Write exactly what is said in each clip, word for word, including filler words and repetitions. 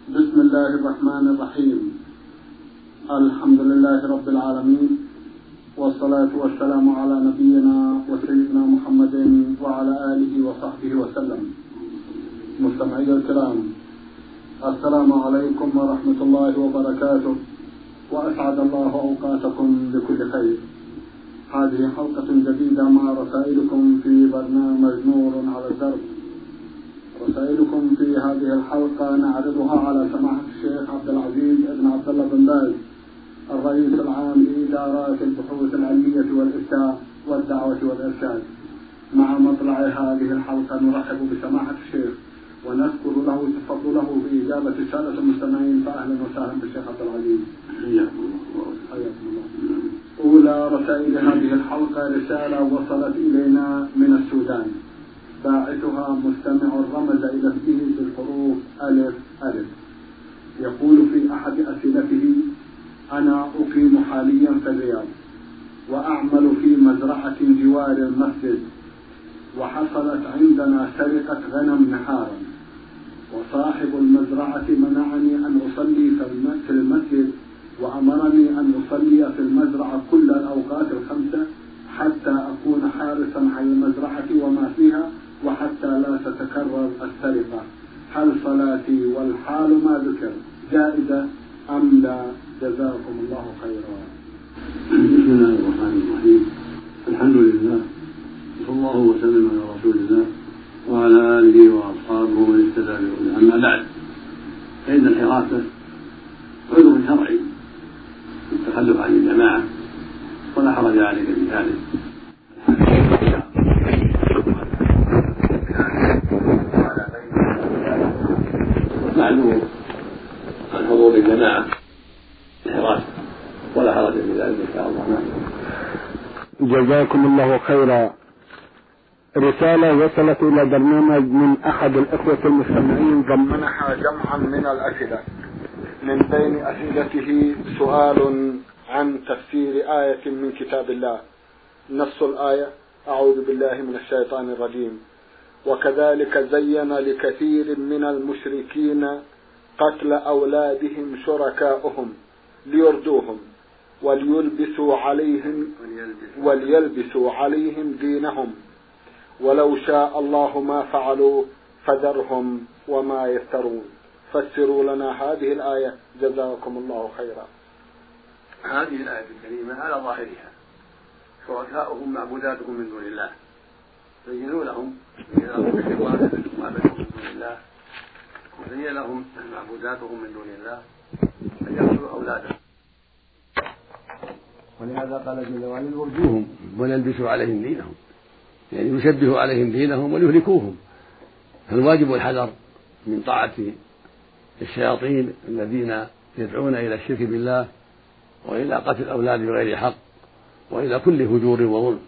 بسم الله الرحمن الرحيم. الحمد لله رب العالمين، والصلاة والسلام على نبينا وسيدنا محمد وعلى آله وصحبه وسلم. مستمعي الكرام، السلام عليكم ورحمة الله وبركاته، وأسعد الله أوقاتكم بكل خير. هذه حلقة جديدة مع رسائلكم في برنامج نور على الدرب. رسائلكم في هذه الحلقة نعرضها على سماحة الشيخ عبد العزيز بن عبد الله بن باز، الرئيس العام لإدارات البحوث العلمية والإفتاء والدعوة والإرشاد. مع مطلع هذه الحلقة نرحب بسماحة الشيخ ونذكر له تفضله بإجابة السادة المستمعين، فأهلا وسهلا بالشيخ عبد العزيز. حياكم الله. حياكم الله. أولى رسائل هذه الحلقة رسالة وصلت إلينا من السودان، باعثها مستمع رمز إلى اسمه بالحروف ألف ألف. يقول في أحد أسئلته: أنا أقيم حاليا في الرياض وأعمل في مزرعة جوار المسجد، وحصلت عندنا سرقة غنم نهارا، وصاحب المزرعة منعني أن أصلي في المسجد، وأمرني أن أصلي في المزرعة كل الأوقات الخمسة حتى أكون حارسا على المزرعة وما فيها، وحتى لا تتكرر السرقة. هل صلاتي والحال ما ذكر جائزة أم لا؟ جزاكم الله خيرا. بسم الله الرحمن الرحيم. الحمد لله، صلى الله وسلم على رسول الله وعلى آله وأصحابه ومن اهتدى بهداه. أما بعد، فإن الحراسة عذر شرعي في التخلف عن الجماعة، ولا حرج عليك في ذلك. معلوم عن حضور الجماعة الحراسة، ولا حرج في ذلك إن شاء الله. جزاكم الله خيرا. رسالة وصلت إلى برنامج من أحد الإخوة المستمعين ضمنها جمعا من الأسئلة. من بين أسئلته سؤال عن تفسير آية من كتاب الله. نص الآية: أعوذ بالله من الشيطان الرجيم: وكذلك زين لكثير من المشركين قتل أولادهم شركاؤهم ليردوهم وليلبسوا عليهم وليلبسوا عليهم دينهم ولو شاء الله ما فعلوا فذرهم وما يفترون. فسروا لنا هذه الآية جزاكم الله خيرا. هذه الآية الكريمة على ظاهرها شركاؤهم معبوداتهم من دون الله، زينوا لهم معبوداتهم من دون الله، وزين لهم معبوداتهم من دون الله أن يقتلوا أولادهم، ولهذا قال جل وعلا: يرجوهم وليلبسوا عليهم دينهم، يعني يشبهوا عليهم دينهم وليهلكوهم. فالواجب الحذر من طاعة الشياطين الذين يدعون إلى الشرك بالله وإلى قتل الأولاد بغير حق وإلى كل فجور وظلم.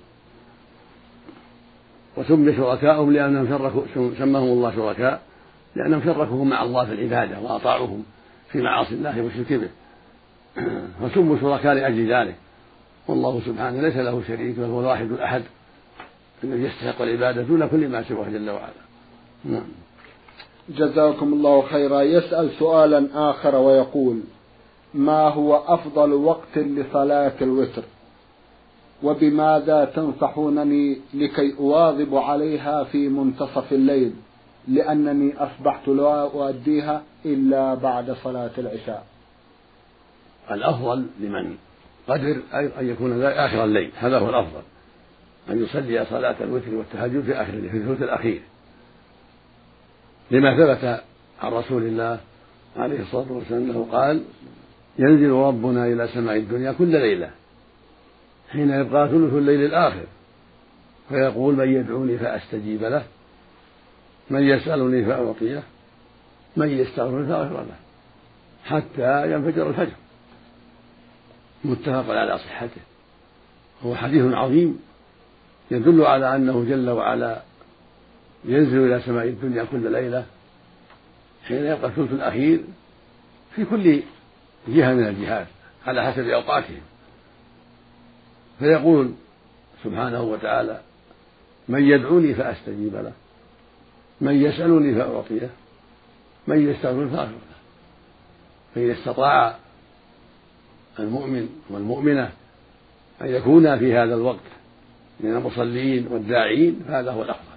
وسمي شركاءهم لأنهم شركوا، سماهم الله شركاء لأنهم شركوا مع الله في العبادة وأطاعوهم في معاصي الله والشرك به، فسموا شركاء لأجل ذلك. والله سبحانه ليس له شريك، وهو الواحد الأحد الذي يستحق العبادة دون كل ما سواه جل وعلا. نعم. جزاكم الله خيرا. يسأل سؤالا آخر ويقول: ما هو أفضل وقت لصلاة الوتر، وبماذا تنصحونني لكي أواظب عليها في منتصف الليل، لأنني أصبحت لا أؤديها إلا بعد صلاة العشاء؟ الأفضل لمن قدر أن يكون آخر الليل، هذا هو الأفضل، أن يصلي صلاة الوتر والتهجد في آخر الليل، في الثلث الأخير، لما ثبت عن رسول الله عليه الصلاة والسلام أنه قال: ينزل ربنا إلى سماء الدنيا كل ليلة حين يبقى ثلث الليل الآخر، فيقول: من يدعوني فأستجيب له، من يسألني فأعطيه، من يستغفر فأغفر له، حتى ينفجر الفجر. متفق على صحته. هو حديث عظيم يدل على أنه جل وعلا ينزل إلى سماء الدنيا كل ليلة حين يبقى الثلث الأخير في كل جهة من الجهات على حسب أوقاتهم، فيقول سبحانه وتعالى: من يدعوني فأستجيب له، من يسألني فأعطيه، من يستغفر فأغفر له. فإذا استطاع المؤمن والمؤمنة أن يكونا في هذا الوقت من المصلين والداعين فهذا هو الأفضل.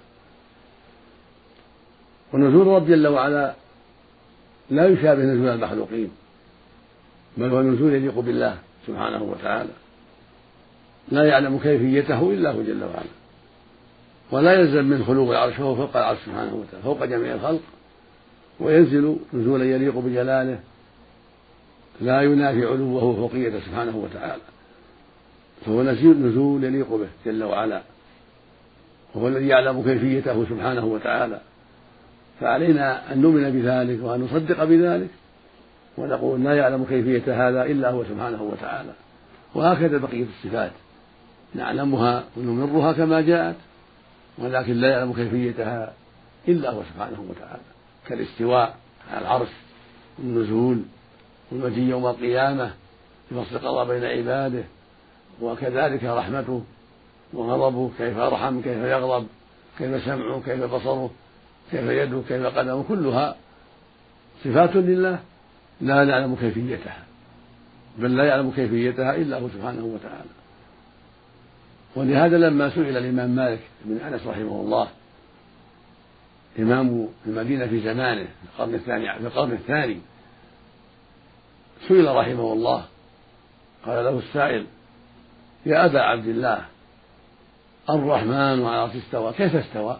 ونزول رب جل وعلا لا يشابه نزول المخلوقين، بل هو نزول يليق بالله سبحانه وتعالى، لا يعلم كيفيته إلا هو جل وعلا، ولا يلزم من خلو العرش، فهو فوق العرش سبحانه وتعالى فوق جميع الخلق، وينزل نزولا يليق بجلاله لا ينافي علوه وفوقيته سبحانه وتعالى، فهو نزول يليق به جل وعلا، وهو الذي يعلم كيفيته سبحانه وتعالى. فعلينا أن نؤمن بذلك وأن نصدق بذلك ونقول لا يعلم كيفية هذا إلا هو سبحانه وتعالى. وهكذا بقية الصفات نعلمها ونمرها كما جاءت، ولكن لا يعلم كيفيتها إلا هو سبحانه وتعالى، كالاستواء على العرش والنزول والمجيء يوم القيامة لفصل القضاء بين عباده، وكذلك رحمته وغضبه، كيف يرحم، كيف يغضب، كيف سمعه، كيف بصره، كيف يده، كيف قدمه، كلها صفات لله لا نعلم كيفيتها، بل لا يعلم كيفيتها إلا هو سبحانه وتعالى. ولهذا لما سئل الإمام مالك بن أنس رحمه الله إمام المدينة في زمانه في القرن الثاني في القرن الثاني سئل رحمه الله، قال له السائل: يا أبا عبد الله، الرحمن على العرش استوى، كيف استوى؟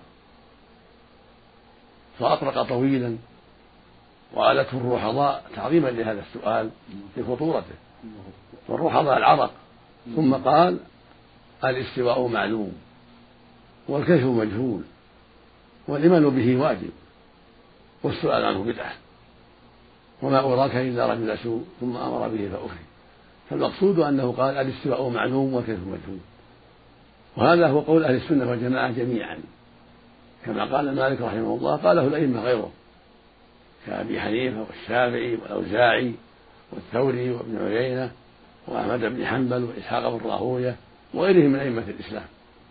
فأطرق طويلا وآلته الرحضاء تعظيما لهذا السؤال لخطورته، والرحضاء العرق، ثم قال: الاستواء معلوم والكيف مجهول والإيمان به واجب والسؤال عنه بدعة وما أراك إلا رجل سوء ثم أمر به فأخرج. فالمقصود أنه قال الاستواء معلوم والكيف مجهول، وهذا هو قول أهل السنة والجماعة جميعا، كما قال مالك رحمه الله قاله الأئمة غيره كأبي حنيفة والشافعي والأوزاعي والثوري وابن عيينة وأحمد بن حنبل وإسحاق بن راهوية وغيرهم من أئمة الإسلام.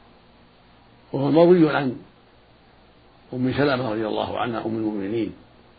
وهو مروي عن أم سلمة رضي الله عنها أم المؤمنين،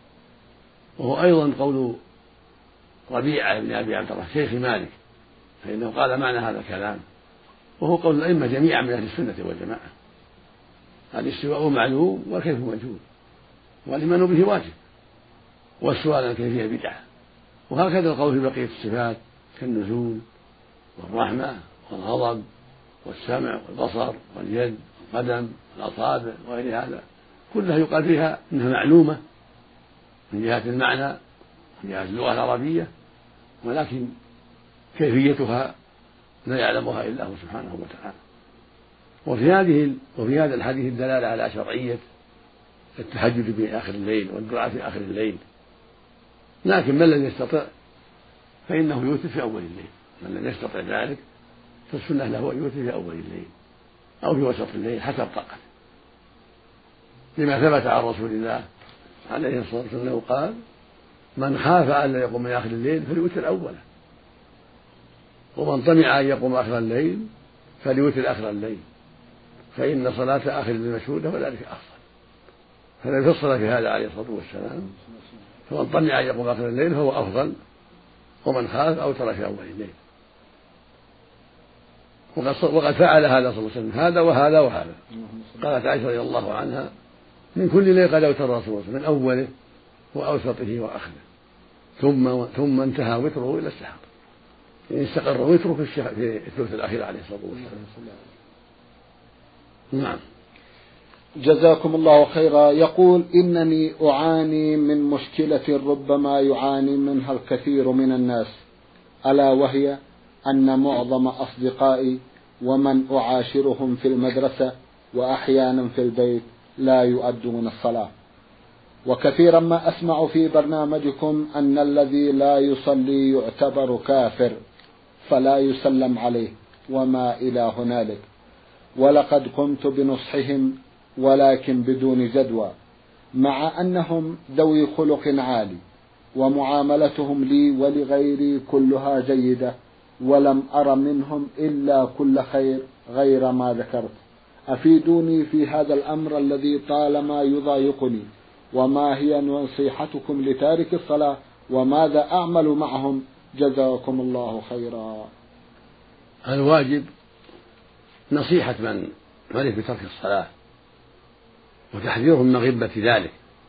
وهو أيضا قول ربيعة بن أبي عبد الله شيخ مالك، فإنه قال معنى هذا الكلام، وهو قول الأئمة جميعا من أهل السنة والجماعة: الاستواء معلوم والكيف مجهول والإيمان به واجب والسؤال عن الكيفية بدعة. وهكذا القول في بقية الصفات كالنزول والرحمة والغضب والسمع والبصر واليد والقدم والأصابع وغير هذا كلها يقال فيها إنها معلومة من جهة المعنى من جهة اللغة العربية، ولكن كيفيتها لا يعلمها إلا هو سبحانه وتعالى. وفي هذه وفي هذا الحديث الدلالة على شرعية التهجد في آخر الليل والدعاء في آخر الليل، لكن من لم يستطع فإنه يوتر في أول الليل، من لم يستطع ذلك فالسنة له أن يوتر في أول الليل أو في وسط الليل حسب طاقته، لما ثبت عن رسول الله عليه الصلاة والسلام أنه قال: من خاف ألا يقوم من آخر الليل فليوتر أوله، ومن طمع أن يقوم آخر الليل فليوتر آخر الليل، فإن صلاة آخر الليل مشهودة وذلك أفضل. فلم فصل في هذا عليه الصلاة والسلام، فمن طمع أن يقوم آخر الليل فهو أفضل، ومن خاف أوتر في أول الليل. وقد فعل هذا صلى الله عليه وسلم هذا وهذا وهذا. قالت عائشة رضي الله عنها: من كل ليل قد أوتر الرسول صلى الله عليه وسلم، من أوله وأوسطه وآخره، ثم ثم انتهى وتره إلى السحر، يعني استقر وتره في في الثلث الأخير عليه الصلاة والسلام. نعم. جزاكم الله خيرا. يقول: إنني أعاني من مشكلة ربما يعاني منها الكثير من الناس، ألا وهي أن معظم أصدقائي ومن أعاشرهم في المدرسة وأحيانا في البيت لا يؤدون الصلاة، وكثيرا ما أسمع في برنامجكم أن الذي لا يصلي يعتبر كافر فلا يسلم عليه وما إلى هنالك، ولقد قمت بنصحهم ولكن بدون جدوى، مع أنهم ذوي خلق عالي ومعاملتهم لي ولغيري كلها جيدة، ولم أر منهم إلا كل خير غير ما ذكرت. أفيدوني في هذا الأمر الذي طالما يضايقني، وما هي نصيحتكم لتارك الصلاة وماذا أعمل معهم؟ جزاكم الله خيرا. الواجب نصيحة من عرف بترك الصلاة وتحذيرهم من غبة ذلك،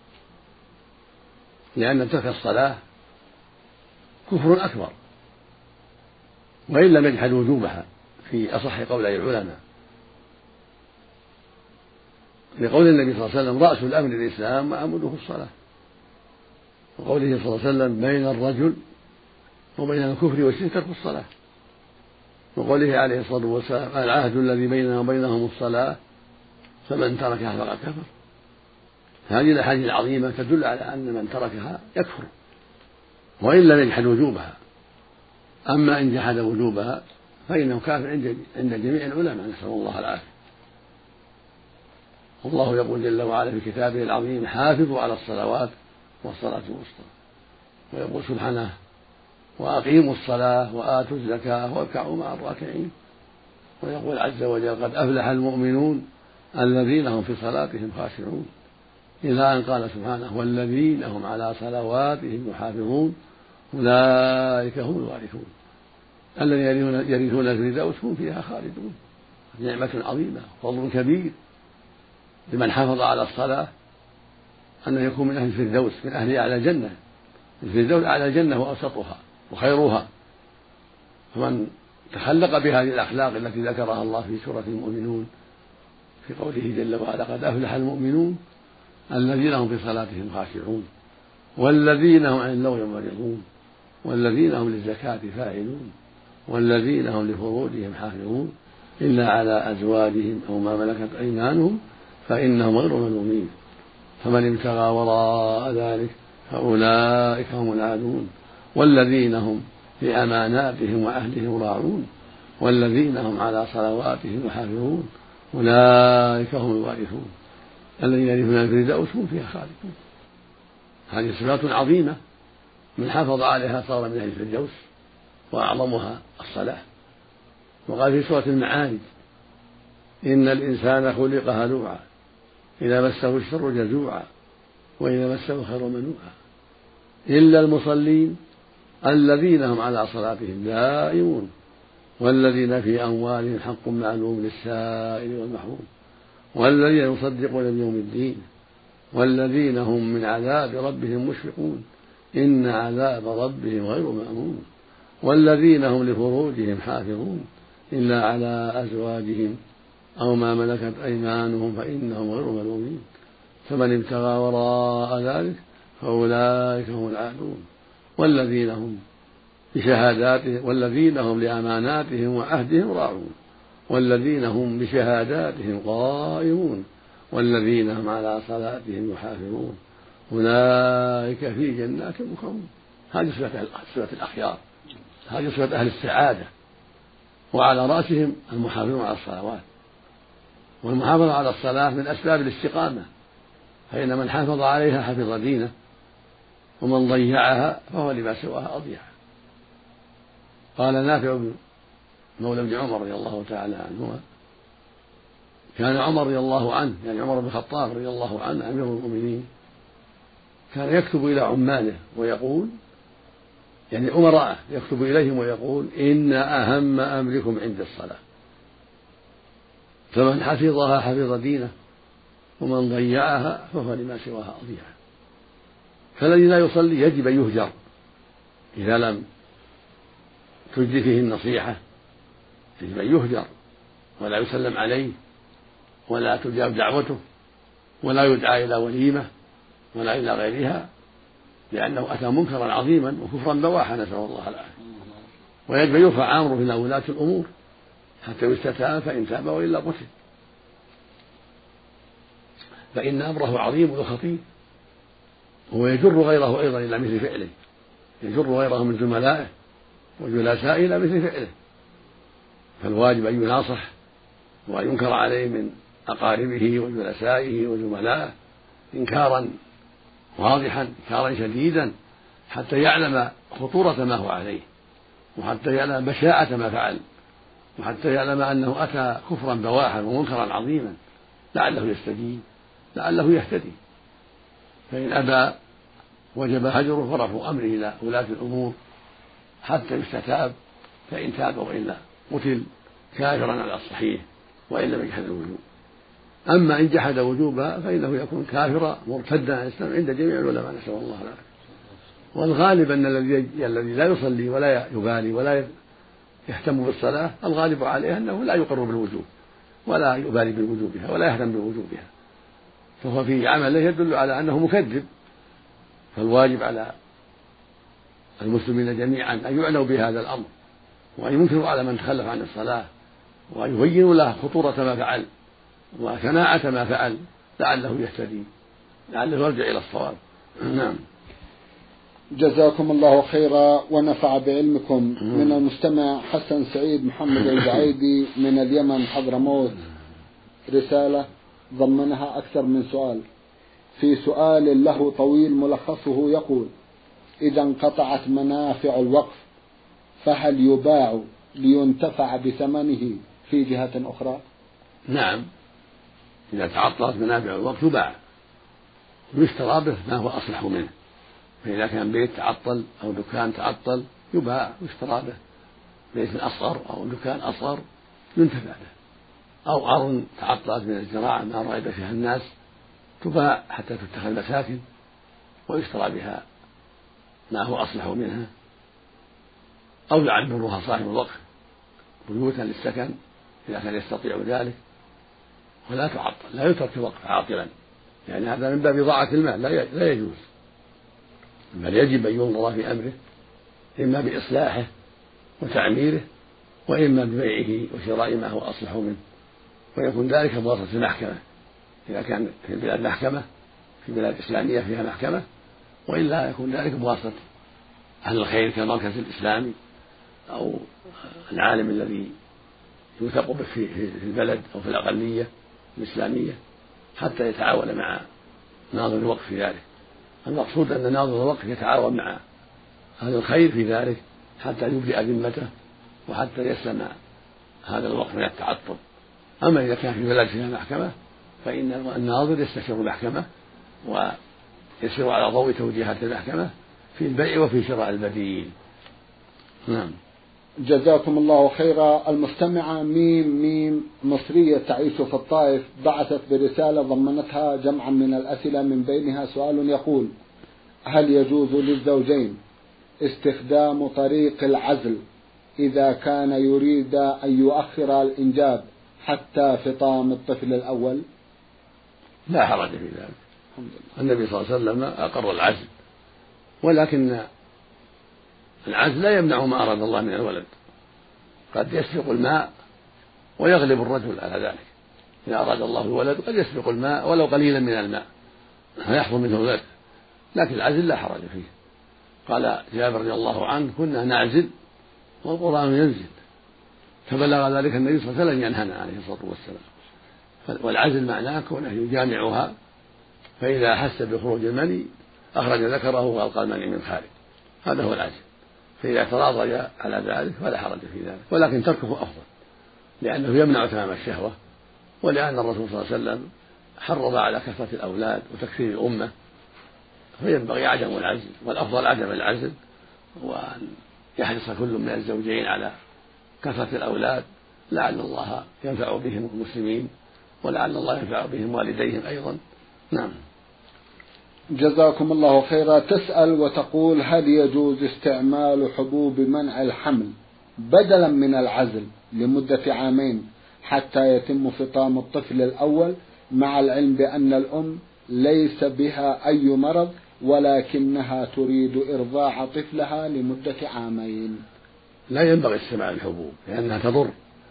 لأن ترك الصلاة كفر أكبر وإن لم يجحد وجوبها في أصح قولي العلماء، لقول النبي صلى الله عليه وسلم: رأس الأمر الإسلام وعموده الصلاة، وقوله صلى الله عليه وسلم: بين الرجل وبين الكفر والشرك ترك الصلاة، وقوله عليه الصلاة والسلام: العهد الذي بيننا وبينهم الصلاة فمن تركها فقد كفر. هذه الأحاديث العظيمة تدل على أن من تركها يكفر وإن لم يجحد وجوبها، أما إن جحد وجوبها فإنه كافر عند جميع العلماء، نسأل الله العافية. الله يقول جل وعلا في كتابه العظيم: حافظوا على الصلوات والصلاة الوسطى، ويقول سبحانه: وأقيموا الصلاة وآتوا الزكاة واركعوا مع الراكعين، ويقول عز وجل: قد أفلح المؤمنون الذين هم في صلاتهم خاشعون، إلى أن قال سبحانه: والذين هم على صلواتهم يحافظون أولئك هم الوارثون الذين يرثون الفردوس هم فيها خالدون. نعمة عظيمة، فضل كبير لمن حافظ على الصلاة أن يكون من أهل الفردوس، من أهل أعلى الجنة. الفردوس أعلى الجنة وأوسطها وخيرها، فمن تخلق بهذه الأخلاق التي ذكرها الله في سورة المؤمنون في قوله جل وعلا: قد أفلح المؤمنون الذين هم في صلاتهم خاشعون والذين هم عن اللغو معرضون والذين هم للزكاة فاعلون والذين هم لفروجهم حافظون إلا على أزواجهم أو ما ملكت أيمانهم فإنهم غير ملومين، فمن ابتغى وراء ذلك فأولئك هم العادون والذين هم لأماناتهم وعهدهم راعون والذين هم على صلواتهم يحافظون أولئك هم الوارثون الذين يرثون الفردوس هم فيها خالدون. هذه صفات عظيمة، من حافظ عليها صار من أهل الفردوس، وأعظمها الصلاة. وقال في سورة المعارج: إن الإنسان خلق هلوعا إذا مسه الشر جزوعا وإذا مسه الخير منوعا إلا المصلين الذين هم على صلاتهم دائمون والذين في أموالهم حق معلوم للسائل والمحروم والذين يصدقون بيوم الدين والذين هم من عذاب ربهم مشفقون إن عذاب ربهم غير مأمون والذين هم لفروجهم حافظون إلا على أزواجهم أو ما ملكت أيمانهم فإنهم غير ملومين، فمن ابتغى وراء ذلك فأولئك هم العادون والذين هم بشهاداتهم والذين هم لأماناتهم وعهدهم راعون والذين هم بشهاداتهم قائمون والذين هم على صلاتهم يحافظون أولئك في جنات مكرمون. هذه صفة الأخيار، هذه صفة أهل السعادة، وعلى رأسهم المحافظون على الصلوات. والمحافظة على الصلاة من أسباب الاستقامة، فإن من حافظ عليها حفظ دينه ومن ضيعها فهو لما سواها أضيع. قال نافع مولى ابن عمر رضي الله تعالى عنهما: كان عمر رضي الله عنه يعني عمر بن الخطاب رضي الله عنه أمير المؤمنين كان يكتب إلى عماله ويقول يعني أمراءه يكتب إليهم ويقول: إن أهم أمركم عند الصلاة، فمن حفظها حفظ دينه ومن ضيعها فهو لما سواها أضيع. فالذي لا يصلي يجب أن يهجر إذا لم تجد فيه النصيحة، يجب أن يهجر ولا يسلم عليه ولا تجاب دعوته ولا يدعى إلى وليمة ولا إلى غيرها، لأنه أتى منكرا عظيما وكفرا بواحا، نسأل الله العافية. ويجب أن يرفع أمره إلى ولاة الأمور حتى يستتاب، فإن تاب وإلا قتل، فإن أمره عظيم وخطير، وهو يجر غيره أيضا إلى مثل فعله، يجر غيره من زملائه وجلسائه إلى مثل فعله. فالواجب أن يناصح وأن ينكر عليه من أقاربه وجلسائه وزملائه إنكارا واضحا إنكارا شديدا حتى يعلم خطورة ما هو عليه، وحتى يعلم بشاعة ما فعل، وحتى يعلم أنه أتى كفرا بواحا ومنكرا عظيما، لعله يستجيب لعله يهتدي. فإن أبى وجب هجره ورفع أمره إلى ولاة الأمور حتى يستتاب، فإن تاب وإلا قتل كافرا على الصحيح وإن لم يجحد الوجوب. أما إن جحد وجوبها فإنه يكون كافرا مرتدا عن الإسلام عند جميع العلماء، نسأل الله العافية. والغالب أن الذي الذي لا يصلي ولا يبالي ولا يهتم بالصلاة الغالب عليه أنه لا يقر بالوجوب ولا يبالي بوجوبها ولا يهتم بوجوبها، فهو في عمله يدل على أنه مكذب. فالواجب على المسلمين جميعا أن يعنوا بهذا الأمر وأن ينكروا على من تخلف عن الصلاة وأن يبينوا له خطورة ما فعل وشناعة ما فعل لعله يهتدي، لعله يرجع إلى الصواب. نعم. جزاكم الله خيرا ونفع بعلمكم. من المستمع حسن سعيد محمد الجعيدي من اليمن حضرموت رسالة ضمنها أكثر من سؤال. في سؤال له طويل ملخصه يقول: إذا انقطعت منافع الوقف فهل يباع لينتفع بثمنه في جهة أخرى؟ نعم، إذا تعطلت منافع الوقف يباع ويشترى به ما هو أصلح منه. فإذا كان بيت تعطل أو دكان تعطل يباع ويشترى به بيت أصغر أو دكان أصغر ينتفع به، أو أرض تعطلت من الزراعة ما رغب فيها الناس تباع حتى تتخذ مساكن ويشترى بها ما هو أصلح منها، أو يعبرها صاحب الوقف بيوتا للسكن إذا كان يستطيع ذلك، ولا تعطل، لا يترك الوقف عاطلا، يعني هذا من باب إضاعة المال لا يجوز، بل يجب أن ينظر في أمره إما بإصلاحه وتعميره وإما ببيعه وشراء ما هو أصلح منه، ويكون ذلك بواسطة المحكمة إذا كان في البلاد محكمة في البلاد الإسلامية فيها محكمة، وإلا يكون ذلك بواسطة أهل الخير كالمركز الإسلامي أو العالم الذي يوثق به في البلد أو في الأقلية الإسلامية حتى يتعاون مع ناظر الوقف في ذلك. المقصود أن ناظر الوقف يتعاون مع أهل الخير في ذلك حتى يبرئ ذمته وحتى يسلم هذا الوقف من التعطل. أما إذا كان في بلد فيها محكمة فإن الناظر يستشير المحكمة ويسير على ضوء توجيهات المحكمة في البيع وفي شراء البديل. نعم. جزاكم الله خيرا. المستمعة ميم ميم مصرية تعيش في الطائف بعثت برسالة ضمنتها جمعا من الأسئلة من بينها سؤال يقول: هل يجوز للزوجين استخدام طريق العزل إذا كان يريد أن يؤخر الإنجاب حتى فطام الطفل الأول؟ لا حرج في ذلك، النبي صلى الله عليه وسلم أقر العزل، ولكن العزل لا يمنع ما أراد الله من الولد، قد يسبق الماء ويغلب الرجل على ذلك، إذا أراد الله الولد قد يسبق الماء ولو قليلا من الماء فيحصل منه الولد، لكن العزل لا حرج فيه. قال جابر رضي الله عنه: كنا نعزل والقرآن ينزل، فبلغ ذلك النبي صلى الله عليه وسلم ينهانا عليه الصلاة والسلام. والعزل معناه كونه يجامعها، فإذا أحس بخروج المني أخرج ذكره وألقى المني من خارج، هذا هو العزل. فإذا تراضي على ذلك فلا حرج في ذلك، ولكن تركه أفضل لأنه يمنع تمام الشهوة، ولأن الرسول صلى الله عليه وسلم حرض على كثرة الأولاد وتكثير الأمة، فينبغي عدم العزل، والأفضل عدم العزل، وأن يحرص كل من الزوجين على كثرة الأولاد لعل الله ينفع بهم المسلمين ولعل الله ينفع بهم والديهم أيضا. نعم. جزاكم الله خيرا. تسأل وتقول: هل يجوز استعمال حبوب منع الحمل بدلا من العزل لمدة عامين حتى يتم فطام الطفل الأول، مع العلم بأن الأم ليس بها أي مرض ولكنها تريد إرضاع طفلها لمدة عامين؟ لا ينبغي استعمال الحبوب لأنها تضر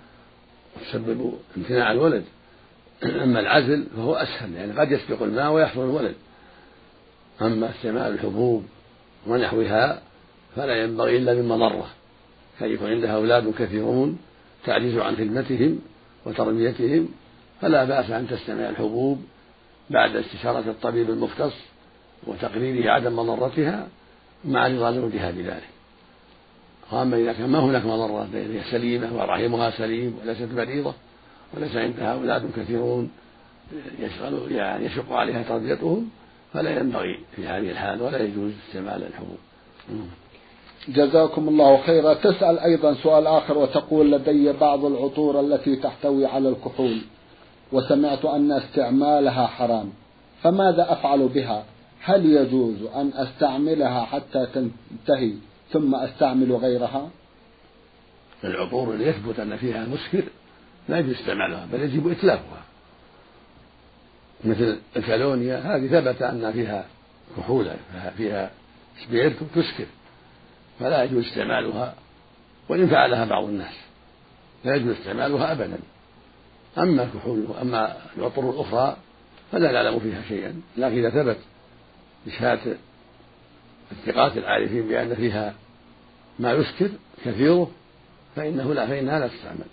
وتسبب امتناع الولد، أما العزل فهو أسهل يعني قد يسبق الماء ويحصل الولد. أما استعمال الحبوب ونحوها فلا ينبغي إلا من مضرة، كي يكون عندها أولاد كثيرون تعجز عن خدمتهم وتربيتهم، فلا بأس أن تستعمل الحبوب بعد استشارة الطبيب المختص وتقريره عدم مضرتها مع رضا زوجها بذلك. وأما إذا كان ما هناك مضرة، هي سليمة ورحمها سليم وليست مريضة وليس عندها أولاد كثيرون يشغل يعني يشق عليها تربيتهم، فلا ينبغي في هذه الحال ولا يجوز استعمال الحبوب. جزاكم الله خيرا. تسأل أيضا سؤال آخر وتقول: لدي بعض العطور التي تحتوي على الكحول وسمعت أن استعمالها حرام، فماذا أفعل بها؟ هل يجوز أن أستعملها حتى تنتهي ثم أستعمل غيرها؟ العطور اللي يثبت أن فيها مسكر لا يجوز استعمالها بل يجب إتلافها، مثل الكالونيا هذه ثبت أن فيها كحولا، فيها سبيرت تسكر، فلا يجوز استعمالها وإن فعلها بعض الناس، لا يجوز استعمالها أبدا. أما الكحول أما العطور الأخرى فلا نعلم فيها شيئا، لكن إذا ثبت بشهادة الثقات العارفين بأن فيها ما يسكر كثيره فإنه لا فإنها لا تستعمل.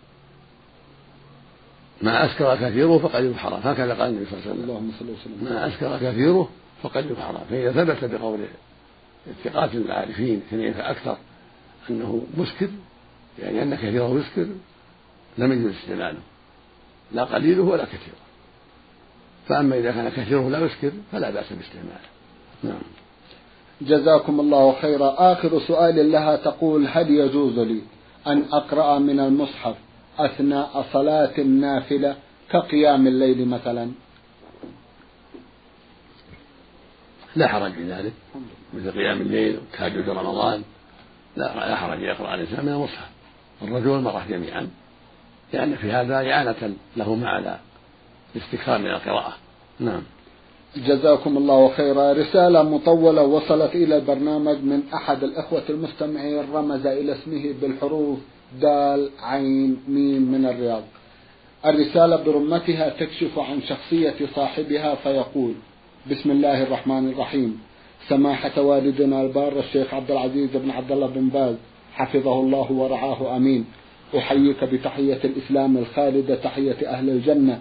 ما أسكر كثيره فقليله حرام، هكذا قال النبي صلى الله عليه وسلم: ما أسكر كثيره فقليله حرام. فإذا ثبت بقول الثقات العارفين اثنين فأكثر أنه مسكر، يعني أن كثيره يسكر، لم يجوز استعماله لا قليله ولا كثيره. فأما إذا كان كثيره لا يسكر فلا بأس باستعماله. نعم. جزاكم الله خيرا. آخر سؤال لها تقول: هل يجوز لي أن أقرأ من المصحف أثناء صلاة النافلة كقيام الليل مثلا؟ لا حرج في ذلك، مثل قيام الليل وتهجد رمضان لا لا حرج يقرأ الإنسان من المصحف، الرجل والمرأة جميعا، لأن في هذا إعانة لهما على الاستكثار من القراءة. نعم. جزاكم الله خيرا. رسالة مطولة وصلت إلى البرنامج من أحد الأخوة المستمعين، رمز إلى اسمه بالحروف دال عين ميم من الرياض. الرسالة برمتها تكشف عن شخصية صاحبها فيقول: بسم الله الرحمن الرحيم. سماحة والدنا البار الشيخ عبد العزيز بن عبد الله بن باز حفظه الله ورعاه آمين، أحييك بتحية الإسلام الخالدة، تحية أهل الجنة.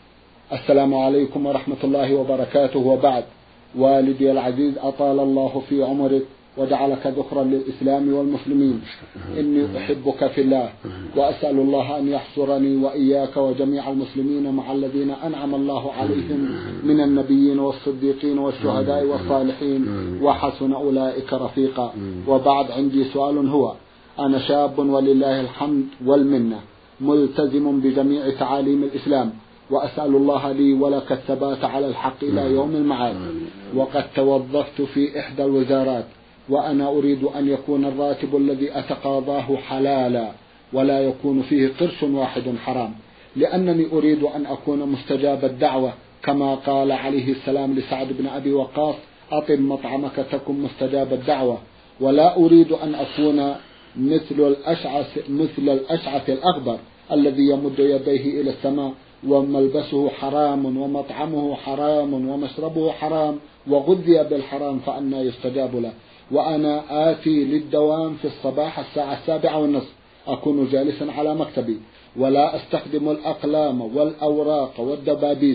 السلام عليكم ورحمة الله وبركاته. وبعد، والدي العزيز أطال الله في عمرك وجعلك ذخرا للإسلام والمسلمين، إني أحبك في الله وأسأل الله أن يحشرني وإياك وجميع المسلمين مع الذين أنعم الله عليهم من النبيين والصديقين والشهداء والصالحين وحسن أولئك رفيقا. وبعد، عندي سؤال هو: أنا شاب ولله الحمد والمنة ملتزم بجميع تعاليم الإسلام، وأسأل الله لي ولك الثبات على الحق إلى يوم المعاد، وقد توظفت في إحدى الوزارات، وأنا أريد أن يكون الراتب الذي أتقاضاه حلالا ولا يكون فيه قرش واحد حرام، لأنني أريد أن أكون مستجاب الدعوة كما قال عليه السلام لسعد بن أبي وقاص: أطب مطعمك تكن مستجاب الدعوة. ولا أريد أن أكون مثل الأشعث مثل الأشعث الأغبر الذي يمد يديه إلى السماء وملبسه حرام ومطعمه حرام ومشربه حرام وغذي بالحرام، فأنا يستجاب له. وأنا آتي للدوام في الصباح الساعة السابعة والنصف، أكون جالسا على مكتبي ولا أستخدم الأقلام والأوراق والدبابيس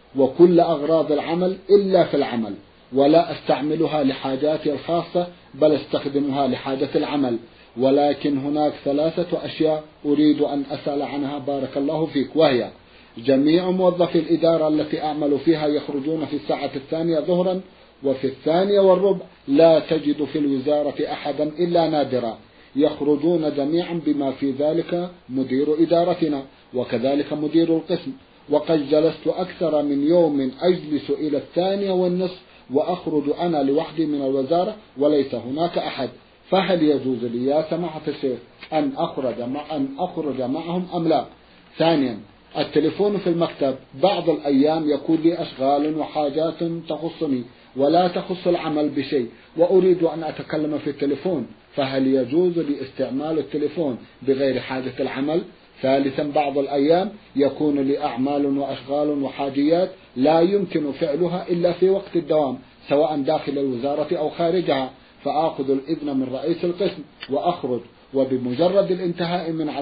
وكل أغراض العمل إلا في العمل، ولا أستعملها لحاجاتي الخاصة بل استخدمها لحاجة العمل. ولكن هناك ثلاثة أشياء أريد أن أسأل عنها بارك الله فيك، وهي: جميع موظفي الإدارة التي أعمل فيها يخرجون في الساعة الثانية ظهرا، وفي الثانية والربع لا تجد في الوزارة أحدا إلا نادرا، يخرجون جميعا بما في ذلك مدير إدارتنا وكذلك مدير القسم. وقد جلست أكثر من يوم أجلس إلى الثانية والنصف وأخرج أنا لوحدي من الوزارة وليس هناك أحد، فهل يجوز لي يا سماحة الشيخ أن أخرج مع أن أخرج معهم أم لا؟ ثانيا، التليفون في المكتب بعض الأيام يكون لي أشغال وحاجات تخصني ولا تخص العمل بشيء، وأريد أن أتكلم في التليفون، فهل يجوز لي استعمال التليفون بغير حاجة العمل؟ ثالثا، بعض الأيام يكون لي أعمال وأشغال وحاجيات لا يمكن فعلها إلا في وقت الدوام سواء داخل الوزارة أو خارجها، فآخذ الإذن من رئيس القسم وأخرج، وبمجرد الانتهاء من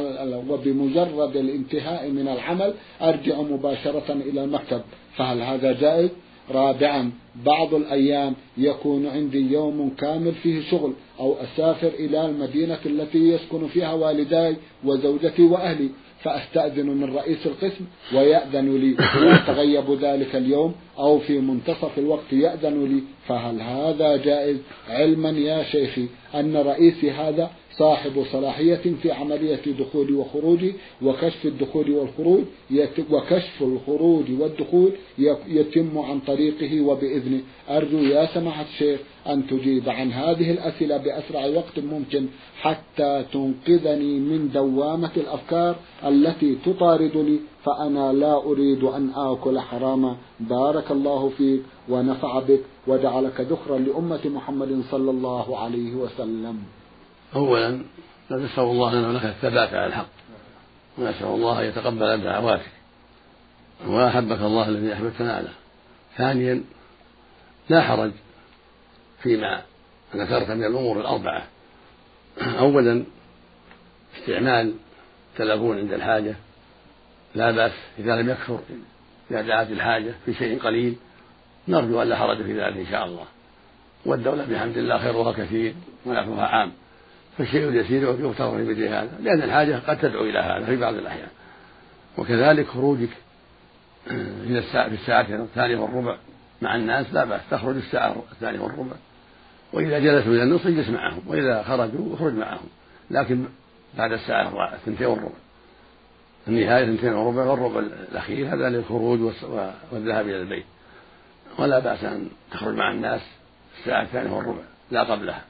وبمجرد الانتهاء من العمل أرجع مباشرة إلى المكتب، فهل هذا جائز؟ رابعا، بعض الأيام يكون عندي يوم كامل فيه شغل، أو أسافر إلى المدينة التي يسكن فيها والداي وزوجتي وأهلي، فأستأذن من رئيس القسم ويأذن لي، وأتغيب ذلك اليوم أو في منتصف الوقت يأذن لي، فهل هذا جائز؟ علما يا شيخي أن رئيسي هذا صاحب صلاحية في عملية دخولي وخروجي وكشف الدخول والخروج، وكشف الخروج والدخول يتم عن طريقه وبإذنه. أرجو يا سماحة الشيخ أن تجيب عن هذه الأسئلة بأسرع وقت ممكن حتى تنقذني من دوامة الأفكار التي تطاردني، فأنا لا أريد أن آكل حراما. بارك الله فيك ونفع بك وجعلك ذخرا لأمة محمد صلى الله عليه وسلم. أولا نسأل الله لنا ولك الثبات على الحق، ونسأل الله أن يتقبل دعواتك وأحبك الله الذي أحببتنا له. ثانيا لا حرج فيما ذكرت من الأمور الأربعة. أولا استعمال تلفون عند الحاجة لا بأس إذا لم يكثر، إذا دعت الحاجة في شيء قليل نرجو أن لا حرج في ذلك إن شاء الله، والدولة بحمد الله خيرها كثير ونفعها عام، فالشيء اليسير يغتر في مثل هذا، لأن الحاجة قد تدعو إلى هذا في بعض الأحيان. وكذلك خروجك في الساعة في الساعة الثانية والربع مع الناس لا بأس، تخرج الساعة الثانية والربع، وإذا جلسوا إلى النصف اجلس معهم، وإذا خرجوا اخرج معهم، لكن بعد الساعة الثنتين والربع، النهاية الثنتين والربع والربع الأخير هذا للخروج والذهاب إلى البيت، ولا بأس أن تخرج مع الناس الساعة الثانية والربع لا قبلها.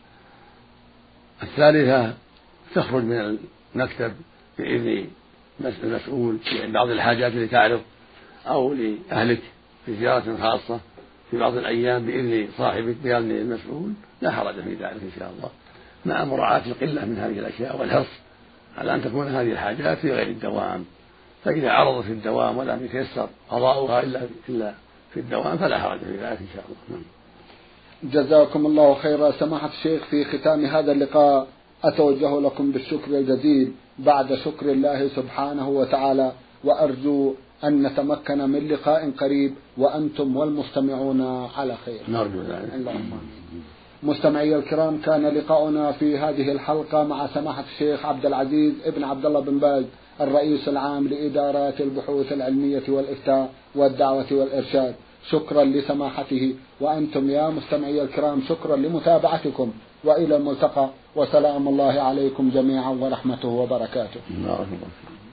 الثالثة تخرج من المكتب بإذن المسؤول في بعض الحاجات التي تعرض، أو لأهلك في زيارة خاصة في بعض الأيام بإذن صاحبك بإذن المسؤول، لا حرج في ذلك إن شاء الله، مع مراعاة القلة من هذه الأشياء والحرص على أن تكون هذه الحاجات في غير الدوام، فإذا عرضت في الدوام ولم يتيسر قضاؤها إلا في الدوام فلا حرج في ذلك إن شاء الله. جزاكم الله خيرا سماحة الشيخ. في ختام هذا اللقاء أتوجه لكم بالشكر الجزيل بعد شكر الله سبحانه وتعالى، وأرجو أن نتمكن من لقاء قريب وأنتم والمستمعون على خير. نرجو ذلك. اللهم مستمعي الكرام، كان لقاؤنا في هذه الحلقة مع سماحة الشيخ عبد العزيز ابن عبد الله بن باز الرئيس العام لإدارات البحوث العلمية والإفتاء والدعوة والإرشاد. شكرا لسماحته، وأنتم يا مستمعي الكرام شكرا لمتابعتكم، وإلى الملتقى، وسلام الله عليكم جميعا ورحمته وبركاته.